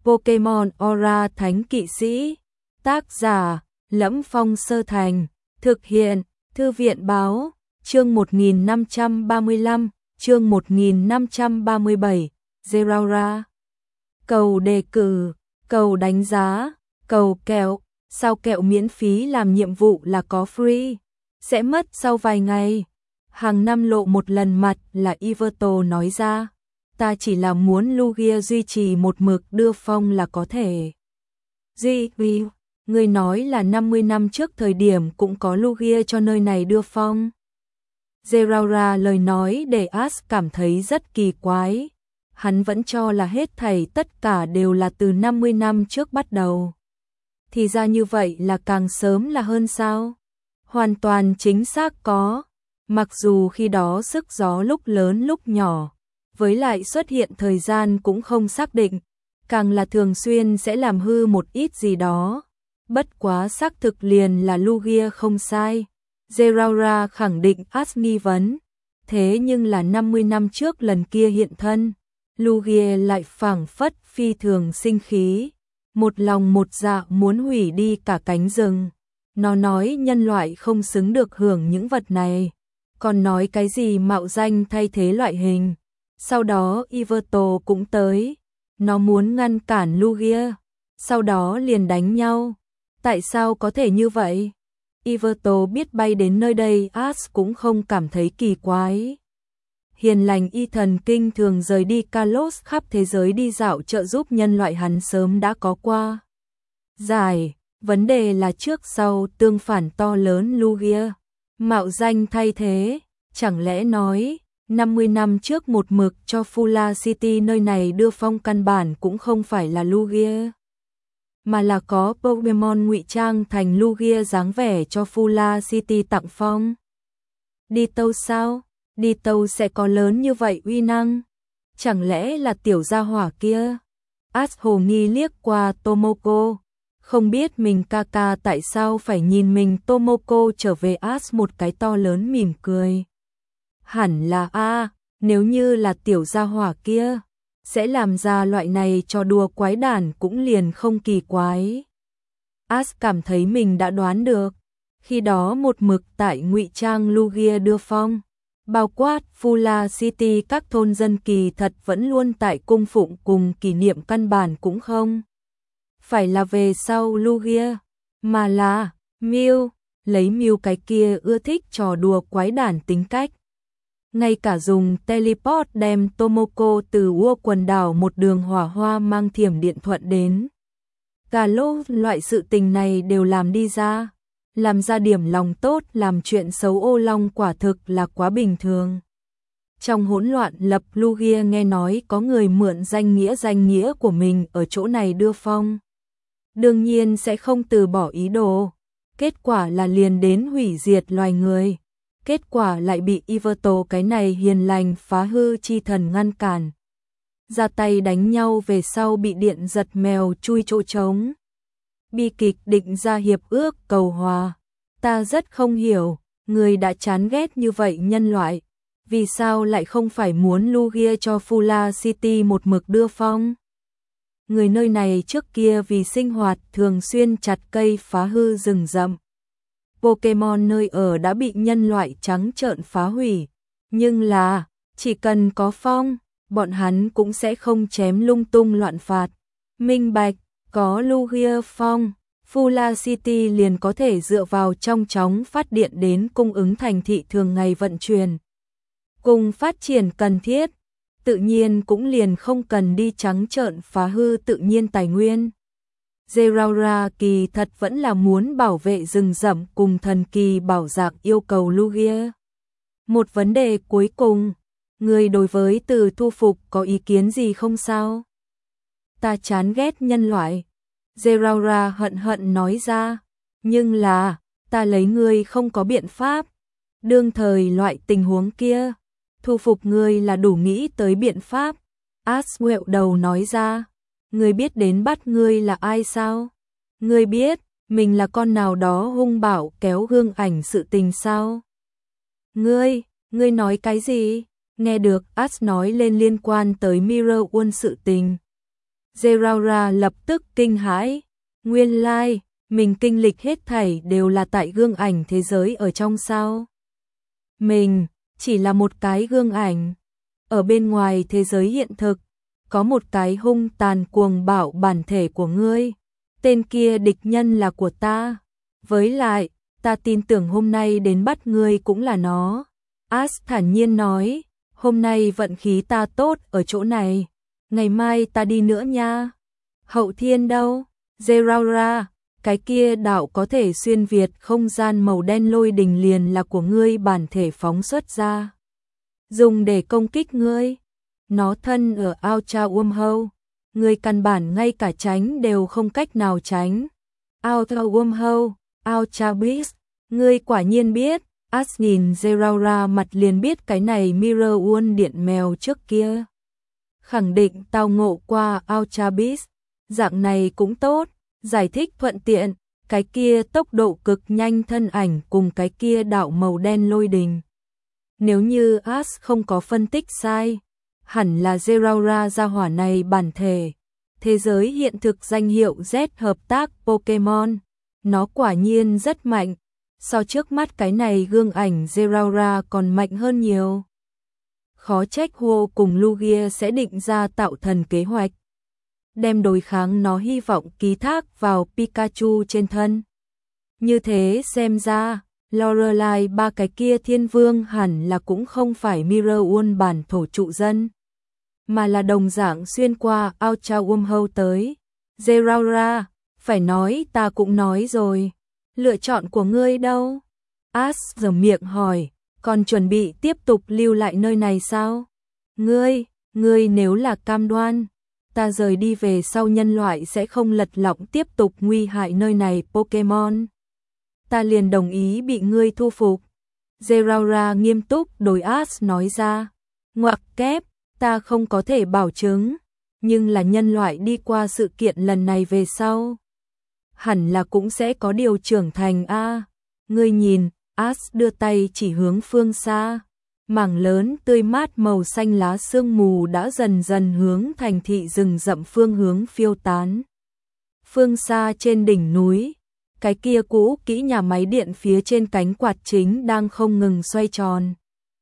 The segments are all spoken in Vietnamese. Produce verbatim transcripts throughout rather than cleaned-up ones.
Pokemon Aura Thánh Kỵ Sĩ. Tác giả: Lẫm Phong Sơ Thành. Thực hiện: Thư viện báo. Chương một nghìn năm trăm ba mươi lăm, chương một nghìn năm trăm ba mươi bảy, Zeraora. Cầu đề cử, cầu đánh giá, cầu kẹo, sao kẹo miễn phí làm nhiệm vụ là có free, sẽ mất sau vài ngày. Hàng năm lộ một lần mặt là Yveltal nói ra. Ta chỉ là muốn Lugia duy trì một mực đưa phong là có thể. Duy, vì, người nói là năm mươi năm trước thời điểm cũng có Lugia cho nơi này đưa phong. Zeraora lời nói để Ash cảm thấy rất kỳ quái. Hắn vẫn cho là hết thảy tất cả đều là từ năm mươi năm trước bắt đầu. Thì ra như vậy là càng sớm là hơn sao? Hoàn toàn chính xác có. Mặc dù khi đó sức gió lúc lớn lúc nhỏ, với lại xuất hiện thời gian cũng không xác định, càng là thường xuyên sẽ làm hư một ít gì đó. Bất quá xác thực liền là Lugia không sai. Zeraora khẳng định Ash nghi vấn. Thế nhưng là năm mươi năm trước lần kia hiện thân, Lugia lại phảng phất phi thường sinh khí, một lòng một dạ muốn hủy đi cả cánh rừng. Nó nói nhân loại không xứng được hưởng những vật này, còn nói cái gì mạo danh thay thế loại hình. Sau đó Yveltal cũng tới, nó muốn ngăn cản Lugia, sau đó liền đánh nhau. Tại sao có thể như vậy? Yveltal biết bay đến nơi đây Ash cũng không cảm thấy kỳ quái. Hiền lành y thần kinh thường rời đi Kalos khắp thế giới đi dạo trợ giúp nhân loại hắn sớm đã có qua. Giải, vấn đề là trước sau tương phản to lớn Lugia. Mạo danh thay thế, chẳng lẽ nói, năm mươi năm trước một mực cho Fula City nơi này đưa phong căn bản cũng không phải là Lugia, mà là có Pokemon ngụy trang thành Lugia dáng vẻ cho Fula City tặng phong. Đi tâu sao? Đi tâu sẽ có lớn như vậy uy năng? Chẳng lẽ là tiểu gia hỏa kia? Ash hồ nghi liếc qua Tomoko. Không biết mình ca ca tại sao phải nhìn mình. Tomoko trở về Ash một cái to lớn mỉm cười. Hẳn là a, nếu như là tiểu gia hỏa kia, sẽ làm ra loại này trò đùa quái đản cũng liền không kỳ quái. Ash cảm thấy mình đã đoán được. Khi đó một mực tại ngụy trang Lugia đưa phong, bao quát Fula City các thôn dân kỳ thật vẫn luôn tại cung phụng cùng kỷ niệm căn bản cũng không phải là về sau Lugia, mà là Mew, lấy Mew cái kia ưa thích trò đùa quái đản tính cách. Ngay cả dùng teleport đem Tomoko từ Ua quần đảo một đường hỏa hoa mang thiểm điện thuận đến Kalos, loại sự tình này đều làm đi ra. Làm ra điểm lòng tốt, làm chuyện xấu ô long quả thực là quá bình thường. Trong hỗn loạn lập Lugia nghe nói có người mượn danh nghĩa danh nghĩa của mình ở chỗ này đưa phong, đương nhiên sẽ không từ bỏ ý đồ. Kết quả là liền đến hủy diệt loài người. Kết quả lại bị Yveltal cái này hiền lành phá hư chi thần ngăn cản. Ra tay đánh nhau về sau bị điện giật mèo chui chỗ trống. Bi kịch định ra hiệp ước cầu hòa. Ta rất không hiểu, người đã chán ghét như vậy nhân loại, vì sao lại không phải muốn Lugia cho Fula City một mực đưa phong? Người nơi này trước kia vì sinh hoạt thường xuyên chặt cây phá hư rừng rậm. Pokemon nơi ở đã bị nhân loại trắng trợn phá hủy, nhưng là, chỉ cần có phong, bọn hắn cũng sẽ không chém lung tung loạn phạt. Minh bạch, có Lugia phong, Fula City liền có thể dựa vào trong chóng phát điện đến cung ứng thành thị thường ngày vận chuyển. Cùng phát triển cần thiết, tự nhiên cũng liền không cần đi trắng trợn phá hư tự nhiên tài nguyên. Zeraora kỳ thật vẫn là muốn bảo vệ rừng rậm cùng thần kỳ bảo dạc yêu cầu Lugia. Một vấn đề cuối cùng, người đối với từ thu phục có ý kiến gì không sao? Ta chán ghét nhân loại. Zeraora hận hận nói ra, nhưng là, ta lấy ngươi không có biện pháp. Đương thời loại tình huống kia, thu phục ngươi là đủ nghĩ tới biện pháp. Ash quẹo đầu nói ra, ngươi biết đến bắt ngươi là ai sao? Ngươi biết, mình là con nào đó hung bạo kéo gương ảnh sự tình sao? Ngươi, ngươi nói cái gì? Nghe được Ash nói lên liên quan tới Mirror World sự tình. Zeraora lập tức kinh hãi, nguyên lai, mình kinh lịch hết thảy đều là tại gương ảnh thế giới ở trong sao. Mình, chỉ là một cái gương ảnh, ở bên ngoài thế giới hiện thực, có một cái hung tàn cuồng bạo bản thể của ngươi, tên kia địch nhân là của ta, với lại, ta tin tưởng hôm nay đến bắt ngươi cũng là nó. Ash thản nhiên nói, hôm nay vận khí ta tốt ở chỗ này, ngày mai ta đi nữa nha. Hậu thiên đâu? Zeraora, cái kia đạo có thể xuyên việt không gian màu đen lôi đình liền là của ngươi bản thể phóng xuất ra. Dùng để công kích ngươi. Nó thân ở Outer Wormhole, ngươi căn bản ngay cả tránh đều không cách nào tránh. Outer Wormhole, Outer Abyss, ngươi quả nhiên biết. Ash nhìn Zeraora mặt liền biết cái này Mirror World điện mèo trước kia. Khẳng định tao ngộ qua Outer Abyss, dạng này cũng tốt, giải thích thuận tiện, cái kia tốc độ cực nhanh thân ảnh cùng cái kia đạo màu đen lôi đình. Nếu như Ash không có phân tích sai, hẳn là Zeraora gia hỏa này bản thể. Thế giới hiện thực danh hiệu Z hợp tác Pokemon, nó quả nhiên rất mạnh, so trước mắt cái này gương ảnh Zeraora còn mạnh hơn nhiều. Khó trách Huo cùng Lugia sẽ định ra tạo thần kế hoạch, đem đối kháng nó hy vọng ký thác vào Pikachu trên thân. Như thế xem ra, Lorelai ba cái kia thiên vương hẳn là cũng không phải Mirror World bản thổ trụ dân, mà là đồng dạng xuyên qua Outer Wormhole tới. Zeraora, phải nói ta cũng nói rồi, lựa chọn của ngươi đâu? Ash giở miệng hỏi, còn chuẩn bị tiếp tục lưu lại nơi này sao? Ngươi, ngươi nếu là cam đoan, ta rời đi về sau nhân loại sẽ không lật lọng tiếp tục nguy hại nơi này Pokemon. Ta liền đồng ý bị ngươi thu phục. Zeraora nghiêm túc đối Ash nói ra, ngoặc kép, ta không có thể bảo chứng, nhưng là nhân loại đi qua sự kiện lần này về sau, hẳn là cũng sẽ có điều trưởng thành a. À, ngươi nhìn, Ash đưa tay chỉ hướng phương xa, mảng lớn tươi mát màu xanh lá sương mù đã dần dần hướng thành thị rừng rậm phương hướng phiêu tán. Phương xa trên đỉnh núi, cái kia cũ kỹ nhà máy điện phía trên cánh quạt chính đang không ngừng xoay tròn,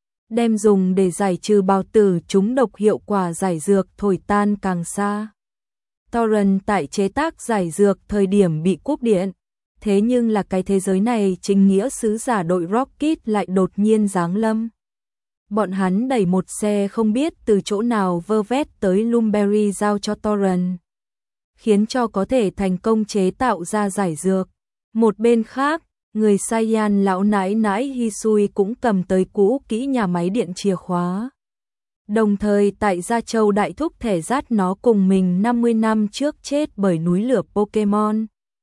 đem dùng để giải trừ bào tử chúng độc hiệu quả giải dược thổi tan càng xa. Torrent tại chế tác giải dược thời điểm bị cúp điện, thế nhưng là cái thế giới này chính nghĩa sứ giả đội Rocket lại đột nhiên giáng lâm. Bọn hắn đẩy một xe không biết từ chỗ nào vơ vét tới Lumberry giao cho Torrent, khiến cho có thể thành công chế tạo ra giải dược. Một bên khác, người Saiyan lão nãi nãi Hisui cũng cầm tới cũ kỹ nhà máy điện chìa khóa. Đồng thời tại Gia Châu đại thúc thể dắt nó cùng mình năm mươi năm trước chết bởi núi lửa Pokemon.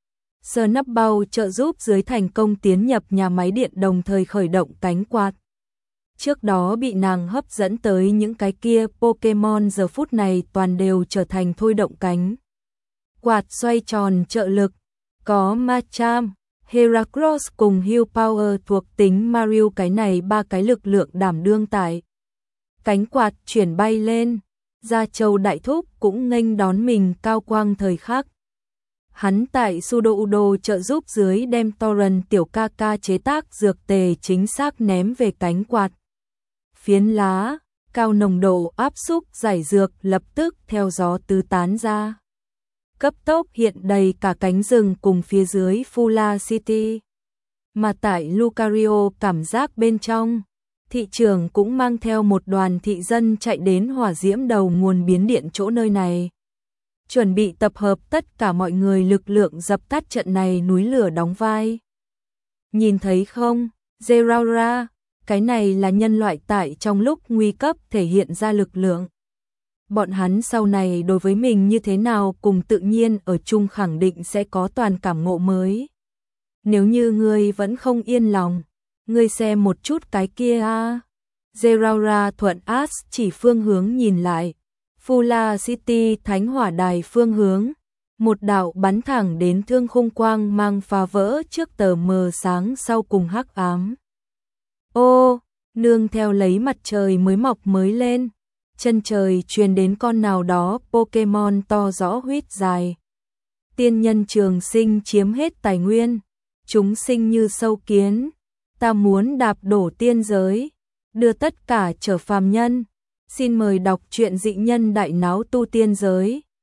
Snapball trợ giúp dưới thành công tiến nhập nhà máy điện đồng thời khởi động cánh quạt. Trước đó bị nàng hấp dẫn tới những cái kia Pokemon giờ phút này toàn đều trở thành thôi động cánh quạt xoay tròn trợ lực. Có Machamp, Heracross cùng Hue Power thuộc tính Mario, cái này ba cái lực lượng đảm đương tại cánh quạt chuyển bay lên. Gia Châu đại thúc cũng nghênh đón mình cao quang thời khắc. Hắn tại Sudo Udo trợ giúp dưới đem Torrent tiểu ca ca chế tác dược tề chính xác ném về cánh quạt. Phiến lá, cao nồng độ áp xúc giải dược lập tức theo gió tứ tán ra. Cấp tốc hiện đầy cả cánh rừng cùng phía dưới Fula City. Mà tại Lucario cảm giác bên trong, thị trường cũng mang theo một đoàn thị dân chạy đến hỏa diễm đầu nguồn biến điện chỗ nơi này. Chuẩn bị tập hợp tất cả mọi người lực lượng dập tắt trận này núi lửa đóng vai. Nhìn thấy không, Zeraora, cái này là nhân loại tại trong lúc nguy cấp thể hiện ra lực lượng. Bọn hắn sau này đối với mình như thế nào cùng tự nhiên ở chung khẳng định sẽ có toàn cảm ngộ mới. Nếu như ngươi vẫn không yên lòng, ngươi xem một chút cái kia a. À. Zeraora thuận Ash chỉ phương hướng nhìn lại. Fula City thánh hỏa đài phương hướng. Một đạo bắn thẳng đến thương khung quang mang phá vỡ trước tờ mờ sáng sau cùng hắc ám. Ô, nương theo lấy mặt trời mới mọc mới lên. chân trời truyền đến con nào đó Pokemon to rõ huýt dài. Tiên nhân trường sinh chiếm hết tài nguyên, chúng sinh như sâu kiến, ta muốn đạp đổ tiên giới, đưa tất cả trở phàm nhân. Xin mời đọc truyện Dị Nhân Đại Náo Tu Tiên Giới.